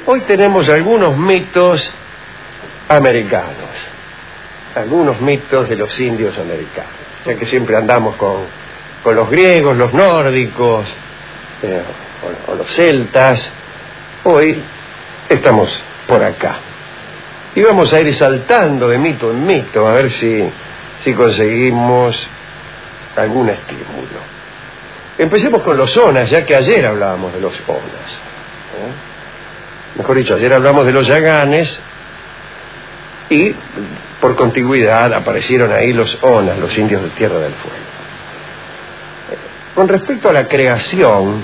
Hoy tenemos algunos mitos americanos, algunos mitos de los indios americanos, ya que siempre andamos con los griegos, los nórdicos, o los celtas. Hoy estamos por acá y vamos a ir saltando de mito en mito a ver si conseguimos algún estímulo. Empecemos con los onas, ya que ayer hablábamos de los onas, mejor dicho, ayer hablamos de los yaganes y por contigüidad aparecieron ahí los onas, los indios de Tierra del Fuego. Con respecto a la creación,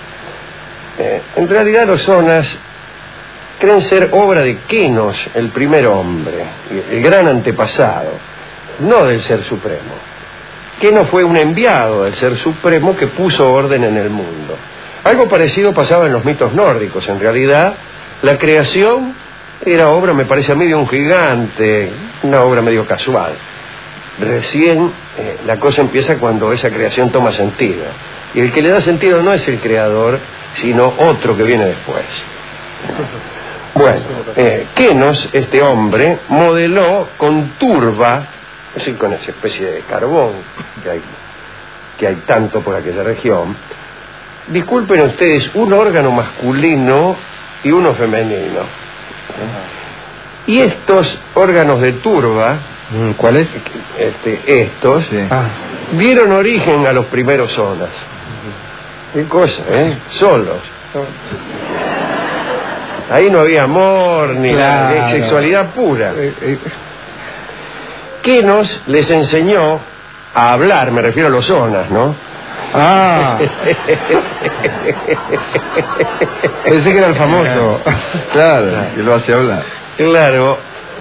en realidad los onas creen ser obra de Kenos, el primer hombre, el gran antepasado, no del Ser Supremo. Kenos fue un enviado del Ser Supremo que puso orden en el mundo. Algo parecido pasaba en los mitos nórdicos. En realidad, la creación era obra, me parece a mí, de un gigante, una obra medio casual. Recién la cosa empieza cuando esa creación toma sentido. Y el que le da sentido no es el creador, sino otro que viene después. Bueno, Kenos, este hombre, modeló con turba, es decir, con esa especie de carbón que hay tanto por aquella región. Disculpen ustedes, un órgano masculino y uno femenino. Y estos órganos de turba, ¿cuáles? Estos, sí, dieron origen a los primeros onas. ¿Qué cosa, Solos. Ahí no había amor ni claro, sexualidad pura. Kenos les enseñó a hablar, me refiero a los onas, ¿no? Pensé que era el famoso. Claro, que lo hace hablar. Claro.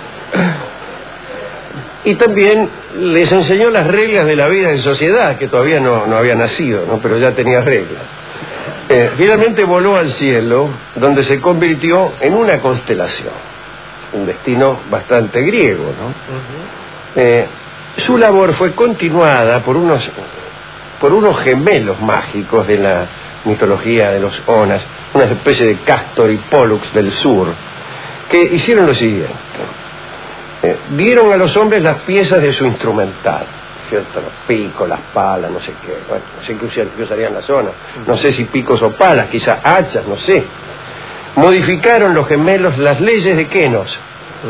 Y también les enseñó las reglas de la vida en sociedad, que todavía no había nacido, ¿no? Pero ya tenía reglas. Finalmente voló al cielo, donde se convirtió en una constelación. Un destino bastante griego, ¿no? Su labor fue continuada por unos gemelos mágicos de la mitología de los onas, una especie de Castor y Pollux del sur, que hicieron lo siguiente. Dieron a los hombres las piezas de su instrumental, ¿cierto? Los picos, las palas, no sé qué, bueno, no sé qué usarían las onas, no sé si picos o palas, quizá hachas, no sé. Modificaron los gemelos las leyes de Kenos.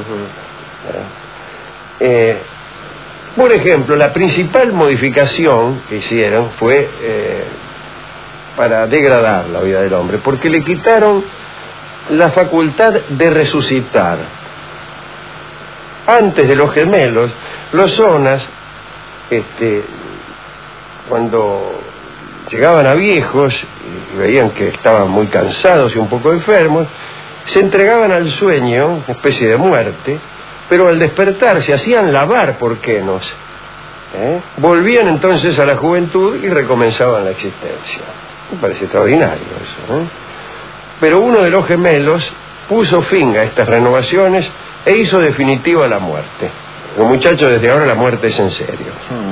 Por ejemplo, la principal modificación que hicieron fue para degradar la vida del hombre, porque le quitaron la facultad de resucitar. Antes de los gemelos, los onas, cuando llegaban a viejos y veían que estaban muy cansados y un poco enfermos, se entregaban al sueño, una especie de muerte, pero al despertar se hacían lavar por Kenos, volvían entonces a la juventud y recomenzaban la existencia. Me parece extraordinario eso, ¿no? Pero uno de los gemelos puso fin a estas renovaciones e hizo definitiva la muerte. Los muchachos, desde ahora la muerte es en serio.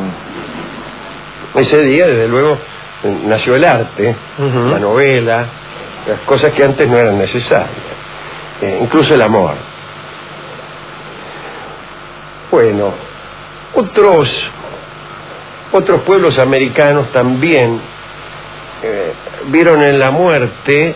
Ese día, desde luego, nació el arte, la novela, las cosas que antes no eran necesarias, incluso el amor. Bueno, otros pueblos americanos también vieron en la muerte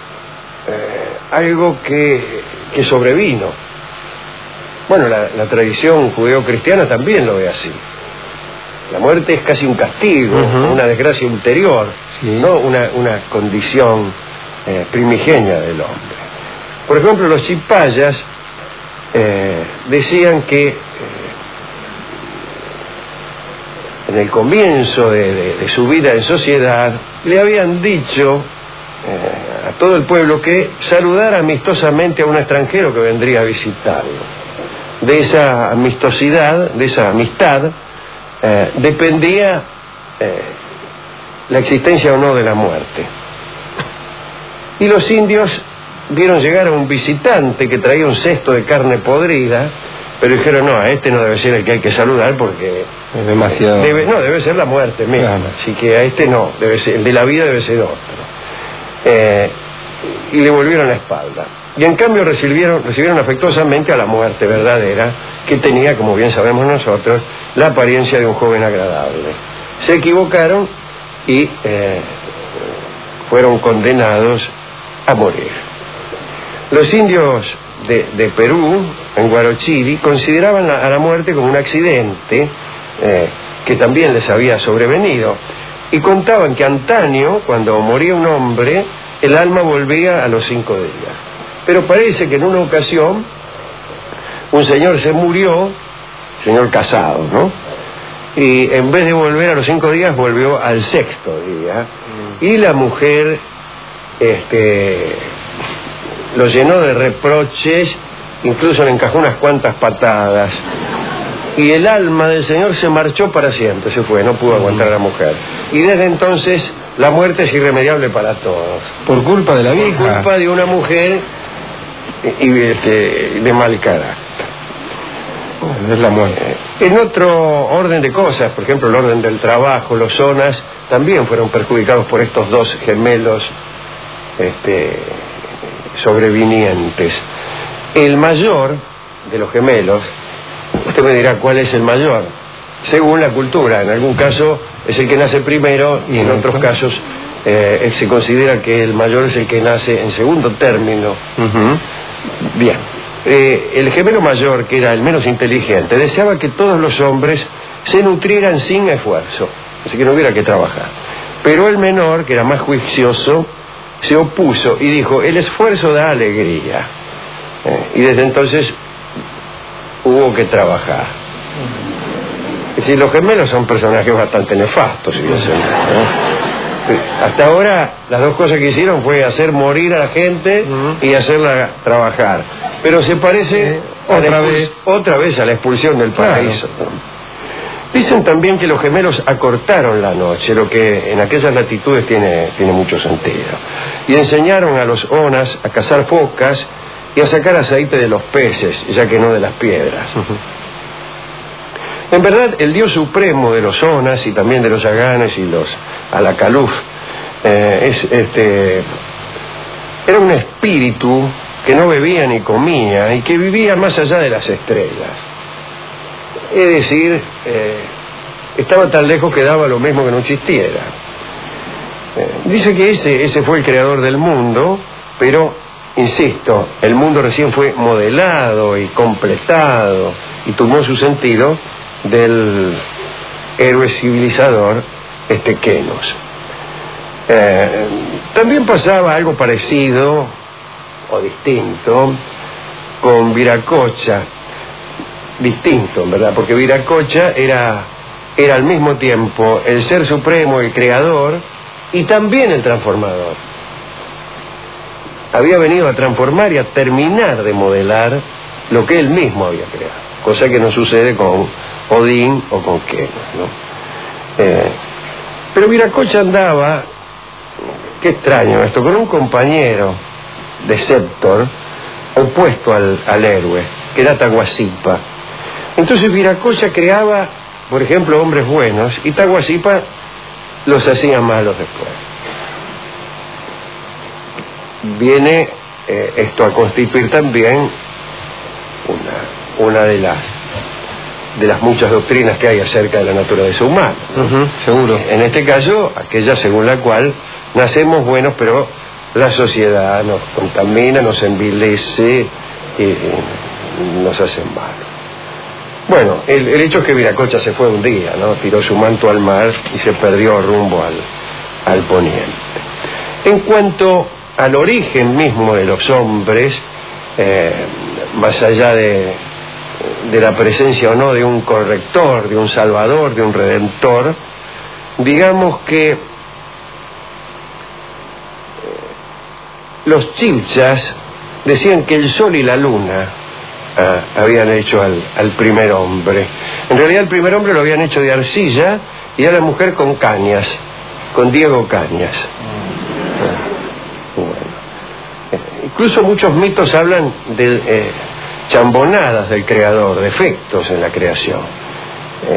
algo que sobrevino. Bueno, la tradición judeo-cristiana también lo ve así. La muerte es casi un castigo, una desgracia ulterior, no una condición primigenia del hombre. Por ejemplo, los chipayas decían que en el comienzo de su vida en sociedad le habían dicho a todo el pueblo que saludara amistosamente a un extranjero que vendría a visitarlo. De esa amistosidad, de esa amistad, dependía la existencia o no de la muerte. Y los indios vieron llegar a un visitante que traía un cesto de carne podrida, pero dijeron, no, a este no debe ser el que hay que saludar porque es demasiado. Debe ser la muerte misma, claro. Así que a este no, el de la vida debe ser otro. y le volvieron la espalda. Y en cambio recibieron afectuosamente a la muerte verdadera, que tenía, como bien sabemos nosotros, la apariencia de un joven agradable. Se equivocaron y fueron condenados a morir. Los indios de Perú, en Huarochirí, consideraban a la muerte como un accidente que también les había sobrevenido, y contaban que antaño, cuando moría un hombre, el alma volvía a los 5 días. Pero parece que en una ocasión un señor se murió, señor casado, ¿no? Y en vez de volver a los 5 días, volvió al 6º día. Y la mujer lo llenó de reproches, incluso le encajó unas cuantas patadas. Y el alma del señor se marchó para siempre, se fue, no pudo aguantar a la mujer. Y desde entonces la muerte es irremediable para todos. Por culpa de la vieja. Por culpa de una mujer de mal carácter. Es la muerte. En otro orden de cosas, por ejemplo el orden del trabajo, los zonas también fueron perjudicados por estos dos gemelos sobrevinientes. El mayor de los gemelos, usted me dirá cuál es el mayor, según la cultura. En algún caso es el que nace primero y en otros casos se considera que el mayor es el que nace en segundo término. Bien, el gemelo mayor, que era el menos inteligente, deseaba que todos los hombres se nutrieran sin esfuerzo, así que no hubiera que trabajar. Pero el menor, que era más juicioso, se opuso y dijo: el esfuerzo da alegría. Y desde entonces hubo que trabajar. Es decir, los gemelos son personajes bastante nefastos, fíjense, ¿no? Hasta ahora las dos cosas que hicieron fue hacer morir a la gente y hacerla trabajar. Pero se parece otra vez a la expulsión del paraíso. Claro. Dicen también que los gemelos acortaron la noche, lo que en aquellas latitudes tiene mucho sentido. Y enseñaron a los onas a cazar focas y a sacar aceite de los peces, ya que no de las piedras. En verdad, el dios supremo de los onas y también de los aganes y los alacaluf era un espíritu que no bebía ni comía y que vivía más allá de las estrellas. Es decir, estaba tan lejos que daba lo mismo que no existiera. Dice que ese fue el creador del mundo, pero, insisto, el mundo recién fue modelado y completado y tomó su sentido del héroe civilizador Kenos. También pasaba algo parecido o distinto con Viracocha. Distinto, en verdad, porque Viracocha era al mismo tiempo el ser supremo, el creador y también el transformador. Había venido a transformar y a terminar de modelar lo que él mismo había creado, cosa que no sucede con Odín o con Kenos, ¿no? Pero Viracocha andaba, qué extraño esto, con un compañero de Septor opuesto al héroe, que era Tahuasipa. Entonces Viracocha creaba, por ejemplo, hombres buenos, y Tahuasipa los hacía malos después. Viene esto a constituir también una de las muchas doctrinas que hay acerca de la naturaleza humana, ¿no? Seguro. En este caso, aquella según la cual nacemos buenos, pero la sociedad nos contamina, nos envilece y nos hace malos. Bueno, el hecho es que Viracocha se fue un día, ¿no? Tiró su manto al mar y se perdió rumbo al poniente. En cuanto al origen mismo de los hombres, más allá de la presencia o no de un corrector, de un salvador, de un redentor, digamos que los chibchas decían que el sol y la luna habían hecho al primer hombre. En realidad el primer hombre lo habían hecho de arcilla y a la mujer con Cañas, con Diego Cañas. Bueno. Incluso muchos mitos hablan de chambonadas del creador, defectos en la creación.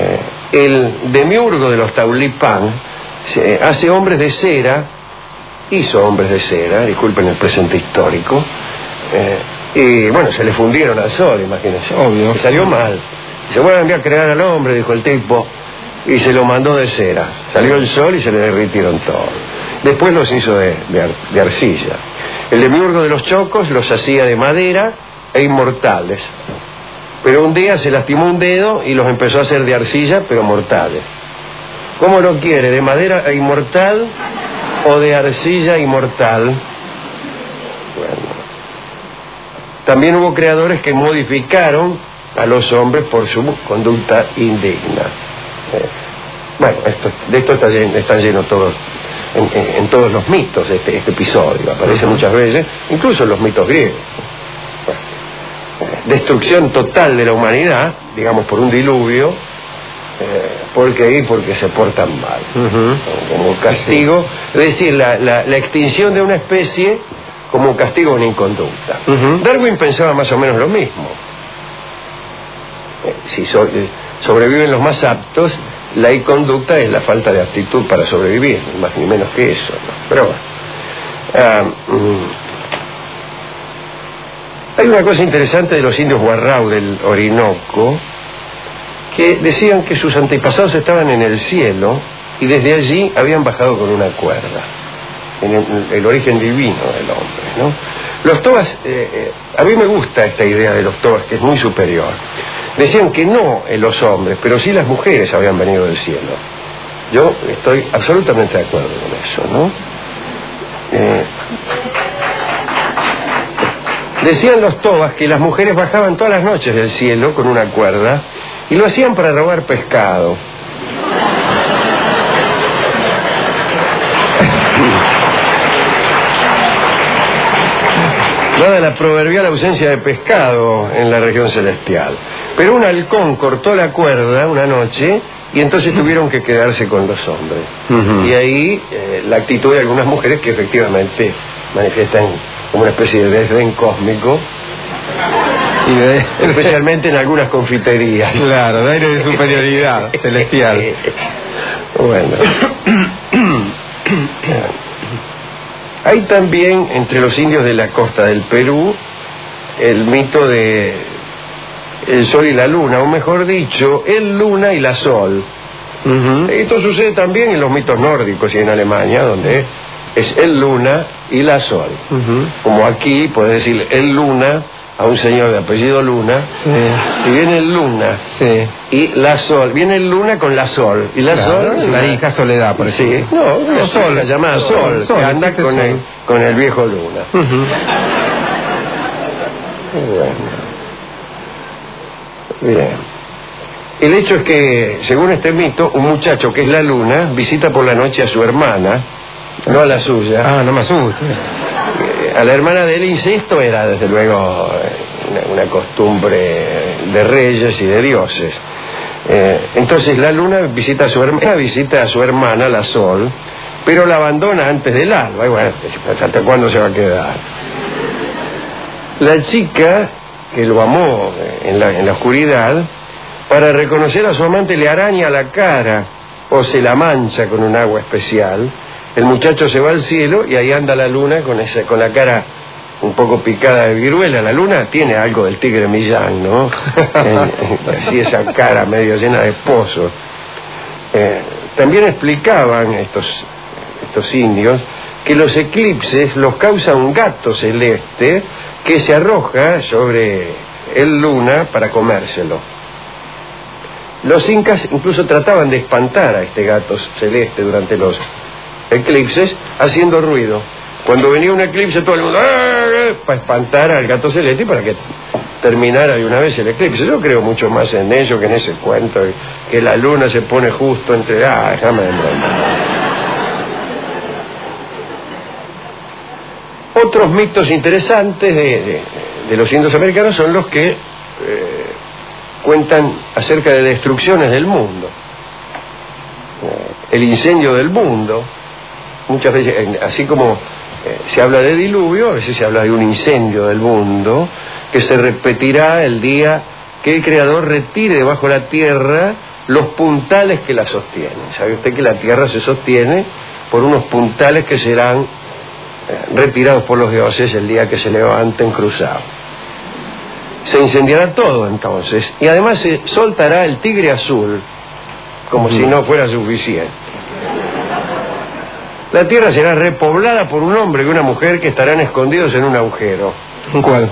El demiurgo de los Taulipán hace hombres de cera hizo hombres de cera, disculpen el presente histórico, y bueno, se le fundieron al sol, imagínense. Obvio. Y salió mal. Dice, bueno, voy a crear al hombre, dijo el tipo, y se lo mandó de cera. Salió el sol y se le derritieron todos. Después los hizo de arcilla. El demiurgo de los chocos los hacía de madera e inmortales. Pero un día se lastimó un dedo y los empezó a hacer de arcilla, pero mortales. ¿Cómo lo quiere? ¿De madera e inmortal o de arcilla inmortal? Bueno. También hubo creadores que modificaron a los hombres por su conducta indigna. Bueno, de esto está lleno todo, en todos los mitos de este episodio. Aparece muchas veces, incluso en los mitos griegos. Destrucción total de la humanidad, digamos por un diluvio, porque se portan mal, como castigo, es decir, la extinción de una especie como castigo a una inconducta. Darwin pensaba más o menos lo mismo. Si sobreviven los más aptos, la inconducta es la falta de aptitud para sobrevivir, ni más ni menos que eso, ¿no? Pero bueno, hay una cosa interesante de los indios Guarrao del Orinoco, que decían que sus antepasados estaban en el cielo y desde allí habían bajado con una cuerda, en el origen divino del hombre, ¿no? Los tobas, a mí me gusta esta idea de los tobas, que es muy superior. Decían que no los hombres, pero sí las mujeres habían venido del cielo. Yo estoy absolutamente de acuerdo con eso, ¿no? Decían los tobas que las mujeres bajaban todas las noches del cielo con una cuerda y lo hacían para robar pescado. Dada la proverbial ausencia de pescado en la región celestial. Pero un halcón cortó la cuerda una noche y entonces tuvieron que quedarse con los hombres. Y ahí la actitud de algunas mujeres que efectivamente manifiestan como una especie de desdén cósmico, especialmente en algunas confiterías. Claro, de aire de superioridad celestial. Bueno. Hay también entre los indios de la costa del Perú el mito de el sol y la luna, o mejor dicho, el luna y la sol. Esto sucede también en los mitos nórdicos y en Alemania, donde es el luna y la sol. Como aquí puedes decir el luna a un señor de apellido Luna, y viene el Luna, y la Sol, viene el Luna con la Sol, y la Sol, la hija Soledad, por ejemplo. No, la Sol, la llamada Sol, que anda con el viejo Luna. Bueno. Bien. El hecho es que, según este mito, un muchacho que es la Luna visita por la noche a su hermana, no a la suya. Ah, no me asuste. A la hermana del incesto era, desde luego, una costumbre de reyes y de dioses. Entonces la Luna visita a su hermana, la Sol, pero la abandona antes del alba. Y bueno, ¿hasta cuándo se va a quedar? La chica, que lo amó en la oscuridad, para reconocer a su amante le araña la cara o se la mancha con un agua especial. El muchacho se va al cielo y ahí anda la Luna con la cara un poco picada de viruela. La Luna tiene algo del tigre Millán, ¿no? Así esa cara medio llena de pozos. También explicaban estos indios que los eclipses los causa un gato celeste que se arroja sobre el Luna para comérselo. Los incas incluso trataban de espantar a este gato celeste durante los eclipses haciendo ruido. Cuando venía un eclipse todo el mundo para espantar al gato celeste y para que terminara de una vez el eclipse. Yo creo mucho más en ello que en ese cuento que la luna se pone justo entre... déjame de broma. Otros mitos interesantes de los indios americanos son los que cuentan acerca de destrucciones del mundo. El incendio del mundo. Muchas veces, así como se habla de diluvio, a veces se habla de un incendio del mundo que se repetirá el día que el Creador retire debajo de la tierra los puntales que la sostienen. ¿Sabe usted que la tierra se sostiene por unos puntales que serán retirados por los dioses el día que se levanten cruzados. Se incendiará todo entonces, y además se soltará el tigre azul, como si no fuera suficiente. La tierra será repoblada por un hombre y una mujer que estarán escondidos en un agujero. ¿Cuál?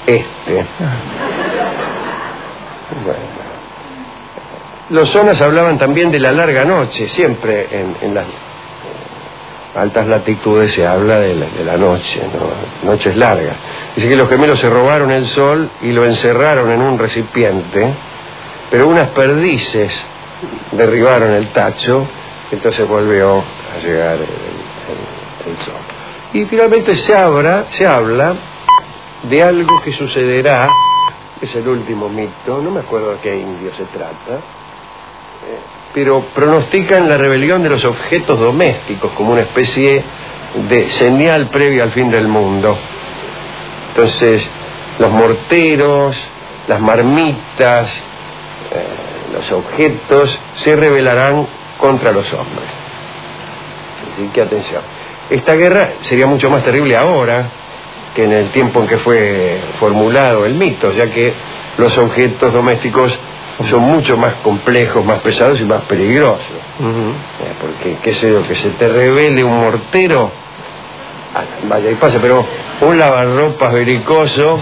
Bueno. Los zonas hablaban también de la larga noche. Siempre en las altas latitudes se habla de la noche, ¿no? Noches largas. Dice que los gemelos se robaron el sol y lo encerraron en un recipiente, pero unas perdices derribaron el tacho, entonces volvió a llegar el sol. Y finalmente se habla de algo que sucederá, es el último mito, no me acuerdo de qué indio se trata, pero pronostican la rebelión de los objetos domésticos como una especie de señal previa al fin del mundo. Entonces, los morteros, las marmitas, los objetos se rebelarán contra los hombres. Así que atención. Esta guerra sería mucho más terrible ahora que en el tiempo en que fue formulado el mito, ya que los objetos domésticos son mucho más complejos, más pesados y más peligrosos. Porque, qué sé yo, que se te revele un mortero, vaya y pasa, pero un lavarropas belicoso,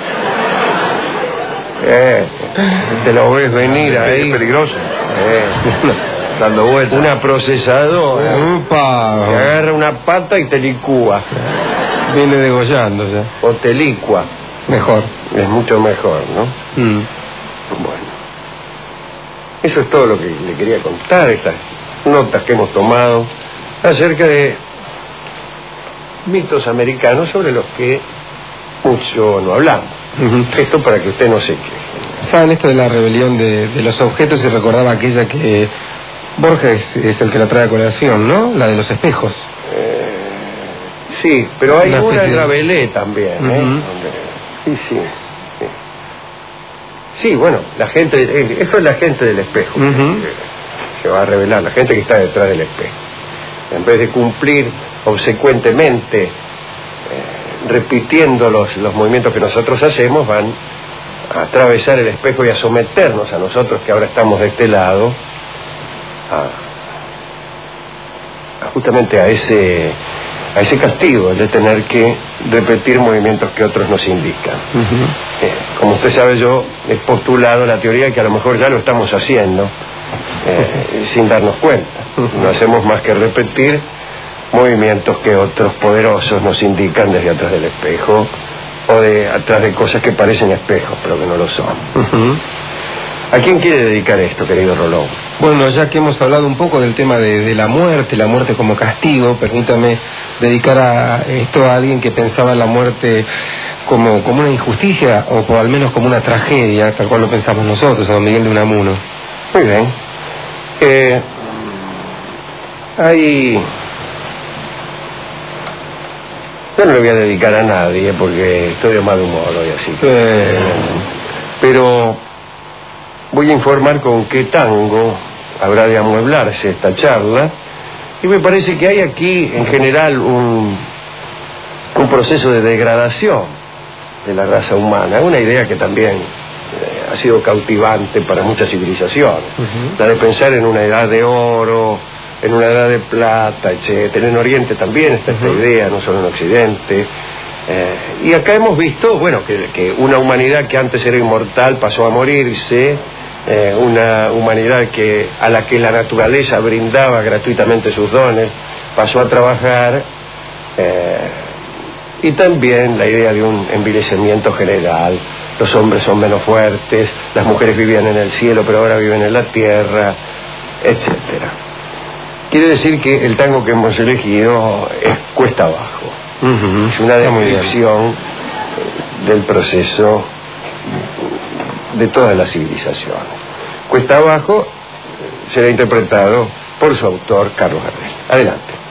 te lo ves venir ahí. Es peligroso. Dando vueltas. Una procesadora. Te agarra una pata y te licúa. Viene degollándose. O te licua. Mejor. Es mucho mejor, ¿no? Bueno. Eso es todo lo que le quería contar, estas notas que hemos tomado acerca de mitos americanos sobre los que mucho no hablamos. Esto para que usted no se queje. ¿Saben esto de la rebelión de los objetos? Y recordaba aquella que Borges es el que la trae a colación, ¿no? La de los espejos. Sí, pero hay una en Rabelais también, Sí. Sí, bueno, la gente, eso es la gente del espejo, que se va a revelar, la gente que está detrás del espejo. En vez de cumplir obsecuentemente, repitiendo los movimientos que nosotros hacemos, van a atravesar el espejo y a someternos a nosotros, que ahora estamos de este lado, justamente a ese castigo de tener que repetir movimientos que otros nos indican. Como usted sabe, yo he postulado la teoría que a lo mejor ya lo estamos haciendo sin darnos cuenta. No hacemos más que repetir movimientos que otros poderosos nos indican desde atrás del espejo o de atrás de cosas que parecen espejos pero que no lo son. ¿A quién quiere dedicar esto, querido Rolón? Bueno, ya que hemos hablado un poco del tema de la muerte como castigo, permítame dedicar a esto a alguien que pensaba la muerte como una injusticia, o al menos como una tragedia, tal cual lo pensamos nosotros, a don Miguel de Unamuno. Muy bien. Yo no le voy a dedicar a nadie porque estoy de mal humor hoy, así que... Pero voy a informar con qué tango habrá de amueblarse esta charla, y me parece que hay aquí en general un proceso de degradación de la raza humana, una idea que también ha sido cautivante para muchas civilizaciones, la de pensar en una edad de oro, en una edad de plata, etcétera. En Oriente también está esta idea, no solo en Occidente. Y acá hemos visto, bueno, que una humanidad que antes era inmortal pasó a morirse, una humanidad a la que la naturaleza brindaba gratuitamente sus dones, pasó a trabajar, y también la idea de un envilecimiento general. Los hombres son menos fuertes, las mujeres vivían en el cielo pero ahora viven en la tierra, etcétera. Quiere decir que el tango que hemos elegido es Cuesta Abajo. Es una descripción del proceso de todas las civilizaciones. Cuesta Abajo será interpretado por su autor, Carlos Gardel. Adelante.